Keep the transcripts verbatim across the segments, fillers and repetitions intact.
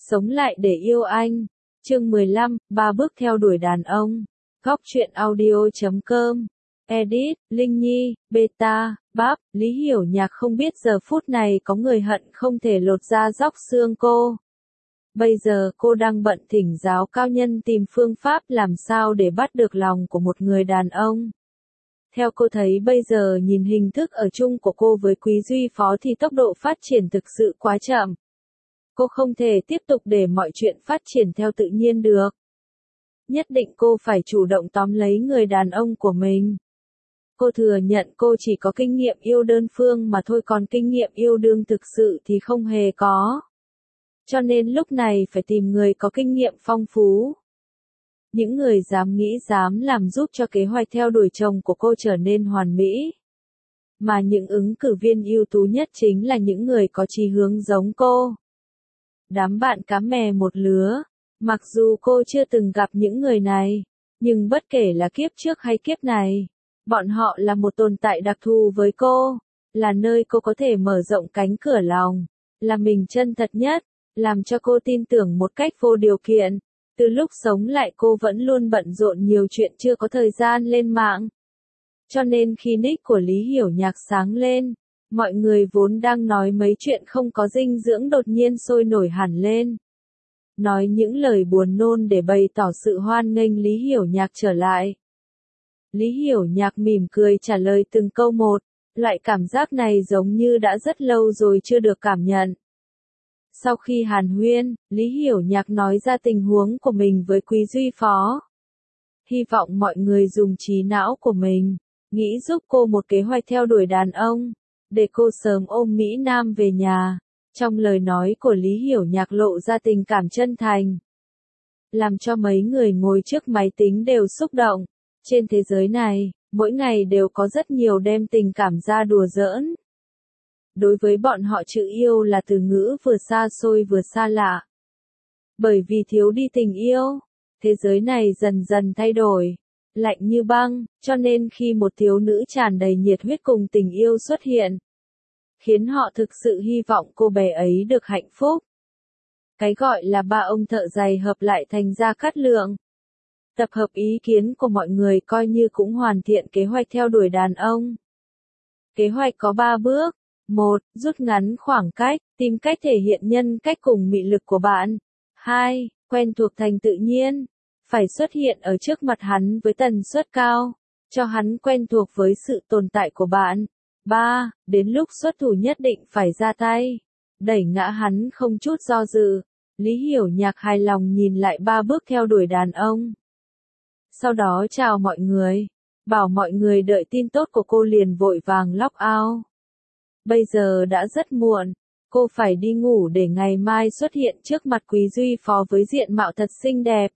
Sống lại để yêu anh. Chương mười lăm, ba bước theo đuổi đàn ông. Góc truyện audio chấm com. Edit, Linh Nhi, Beta, Bắp, Lý Hiểu Nhạc không biết giờ phút này có người hận không thể lột da róc xương cô. Bây giờ cô đang bận thỉnh giáo cao nhân tìm phương pháp làm sao để bắt được lòng của một người đàn ông. Theo cô thấy bây giờ nhìn hình thức ở chung của cô với Quý Duy Phó thì tốc độ phát triển thực sự quá chậm. Cô không thể tiếp tục để mọi chuyện phát triển theo tự nhiên được. Nhất định cô phải chủ động tóm lấy người đàn ông của mình. Cô thừa nhận cô chỉ có kinh nghiệm yêu đơn phương mà thôi, còn kinh nghiệm yêu đương thực sự thì không hề có. Cho nên lúc này phải tìm người có kinh nghiệm phong phú. Những người dám nghĩ dám làm giúp cho kế hoạch theo đuổi chồng của cô trở nên hoàn mỹ. Mà những ứng cử viên ưu tú nhất chính là những người có chí hướng giống cô. Đám bạn cá mè một lứa. Mặc dù cô chưa từng gặp những người này, nhưng bất kể là kiếp trước hay kiếp này, bọn họ là một tồn tại đặc thù với cô, là nơi cô có thể mở rộng cánh cửa lòng, là mình chân thật nhất, làm cho cô tin tưởng một cách vô điều kiện. Từ lúc sống lại cô vẫn luôn bận rộn nhiều chuyện chưa có thời gian lên mạng. Cho nên khi nick của Lý Hiểu Nhạc sáng lên, mọi người vốn đang nói mấy chuyện không có dinh dưỡng đột nhiên sôi nổi hẳn lên. Nói những lời buồn nôn để bày tỏ sự hoan nghênh Lý Hiểu Nhạc trở lại. Lý Hiểu Nhạc mỉm cười trả lời từng câu một, loại cảm giác này giống như đã rất lâu rồi chưa được cảm nhận. Sau khi hàn huyên, Lý Hiểu Nhạc nói ra tình huống của mình với Quý Duy Phó. Hy vọng mọi người dùng trí não của mình, nghĩ giúp cô một kế hoạch theo đuổi đàn ông, để cô sớm ôm Mỹ Nam về nhà. Trong lời nói của Lý Hiểu Nhạc lộ ra tình cảm chân thành, làm cho mấy người ngồi trước máy tính đều xúc động. Trên thế giới này, mỗi ngày đều có rất nhiều đem tình cảm ra đùa giỡn. Đối với bọn họ chữ yêu là từ ngữ vừa xa xôi vừa xa lạ. Bởi vì thiếu đi tình yêu, thế giới này dần dần thay đổi, lạnh như băng, cho nên khi một thiếu nữ tràn đầy nhiệt huyết cùng tình yêu xuất hiện, khiến họ thực sự hy vọng cô bé ấy được hạnh phúc. Cái gọi là ba ông thợ giày hợp lại thành Gia Cát Lượng. Tập hợp ý kiến của mọi người coi như cũng hoàn thiện kế hoạch theo đuổi đàn ông. Kế hoạch có ba bước. một. Rút ngắn khoảng cách, tìm cách thể hiện nhân cách cùng mị lực của bạn. hai. Quen thuộc thành tự nhiên. Phải xuất hiện ở trước mặt hắn với tần suất cao, cho hắn quen thuộc với sự tồn tại của bạn. ba. Đến lúc xuất thủ nhất định phải ra tay, đẩy ngã hắn không chút do dự. Lý Hiểu Nhạc hài lòng nhìn lại ba bước theo đuổi đàn ông. Sau đó chào mọi người, bảo mọi người đợi tin tốt của cô liền vội vàng log out. Bây giờ đã rất muộn, cô phải đi ngủ để ngày mai xuất hiện trước mặt Quý Duy Phó với diện mạo thật xinh đẹp.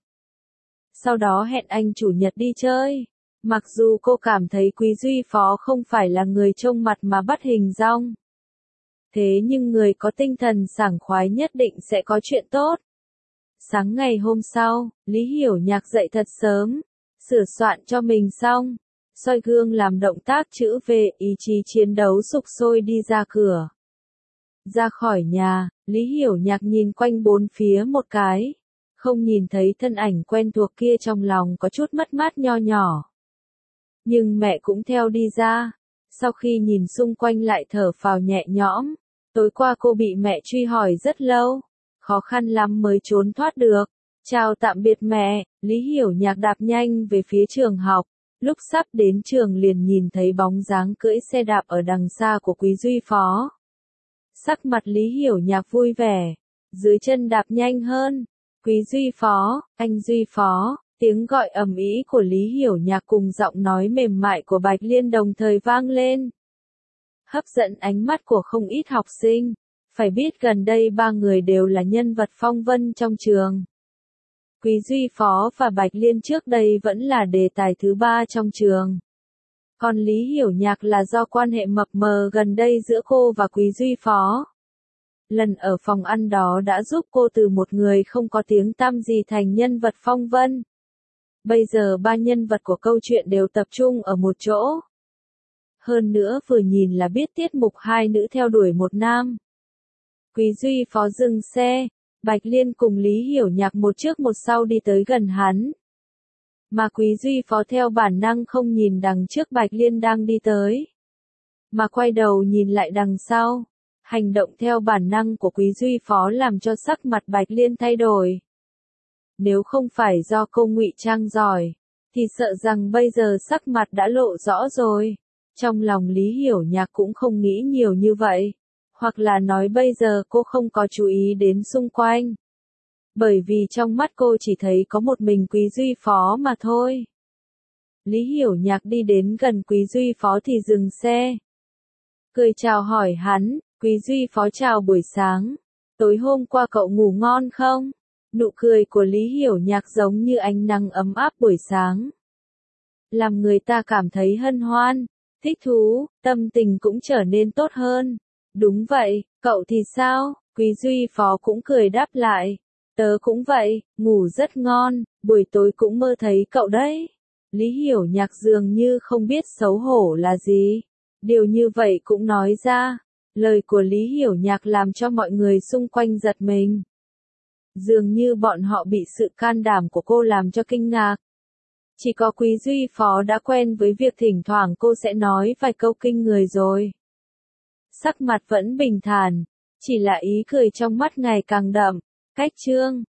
Sau đó hẹn anh chủ nhật đi chơi. Mặc dù cô cảm thấy Quý Duy Phó không phải là người trông mặt mà bắt hình dong. Thế nhưng người có tinh thần sảng khoái nhất định sẽ có chuyện tốt. Sáng ngày hôm sau, Lý Hiểu Nhạc dậy thật sớm, sửa soạn cho mình xong, soi gương làm động tác chữ V, ý chí chiến đấu sục sôi đi ra cửa. Ra khỏi nhà, Lý Hiểu Nhạc nhìn quanh bốn phía một cái, không nhìn thấy thân ảnh quen thuộc kia, trong lòng có chút mất mát nho nhỏ. Nhưng mẹ cũng theo đi ra, sau khi nhìn xung quanh lại thở phào nhẹ nhõm. Tối qua cô bị mẹ truy hỏi rất lâu, khó khăn lắm mới trốn thoát được. Chào tạm biệt mẹ, Lý Hiểu Nhạc đạp nhanh về phía trường học. Lúc sắp đến trường liền nhìn thấy bóng dáng cưỡi xe đạp ở đằng xa của Quý Duy Phó. Sắc mặt Lý Hiểu Nhạc vui vẻ, dưới chân đạp nhanh hơn. Quý Duy Phó, anh Duy Phó, tiếng gọi ầm ĩ của Lý Hiểu Nhạc cùng giọng nói mềm mại của Bạch Liên đồng thời vang lên, hấp dẫn ánh mắt của không ít học sinh. Phải biết gần đây ba người đều là nhân vật phong vân trong trường. Quý Duy Phó và Bạch Liên trước đây vẫn là đề tài thứ ba trong trường. Còn Lý Hiểu Nhạc là do quan hệ mập mờ gần đây giữa cô và Quý Duy Phó. Lần ở phòng ăn đó đã giúp cô từ một người không có tiếng tăm gì thành nhân vật phong vân. Bây giờ ba nhân vật của câu chuyện đều tập trung ở một chỗ. Hơn nữa vừa nhìn là biết tiết mục hai nữ theo đuổi một nam. Quý Duy Phó dừng xe, Bạch Liên cùng Lý Hiểu Nhạc một trước một sau đi tới gần hắn. Mà Quý Duy Phó theo bản năng không nhìn đằng trước Bạch Liên đang đi tới, mà quay đầu nhìn lại đằng sau. Hành động theo bản năng của Quý Duy Phó làm cho sắc mặt Bạch Liên thay đổi. Nếu không phải do cô ngụy trang giỏi, thì sợ rằng bây giờ sắc mặt đã lộ rõ rồi. Trong lòng Lý Hiểu Nhạc cũng không nghĩ nhiều như vậy. Hoặc là nói bây giờ cô không có chú ý đến xung quanh. Bởi vì trong mắt cô chỉ thấy có một mình Quý Duy Phó mà thôi. Lý Hiểu Nhạc đi đến gần Quý Duy Phó thì dừng xe. Cười chào hỏi hắn, Quý Duy Phó chào buổi sáng. Tối hôm qua cậu ngủ ngon không? Nụ cười của Lý Hiểu Nhạc giống như ánh nắng ấm áp buổi sáng. Làm người ta cảm thấy hân hoan, thích thú, tâm tình cũng trở nên tốt hơn. Đúng vậy, cậu thì sao? Quý Duy Phó cũng cười đáp lại. Tớ cũng vậy, ngủ rất ngon, buổi tối cũng mơ thấy cậu đấy. Lý Hiểu Nhạc dường như không biết xấu hổ là gì. Điều như vậy cũng nói ra. Lời của Lý Hiểu Nhạc làm cho mọi người xung quanh giật mình. Dường như bọn họ bị sự can đảm của cô làm cho kinh ngạc. Chỉ có Quý Duy Phó đã quen với việc thỉnh thoảng cô sẽ nói vài câu kinh người rồi. Sắc mặt vẫn bình thản, chỉ là ý cười trong mắt ngày càng đậm. Cách chương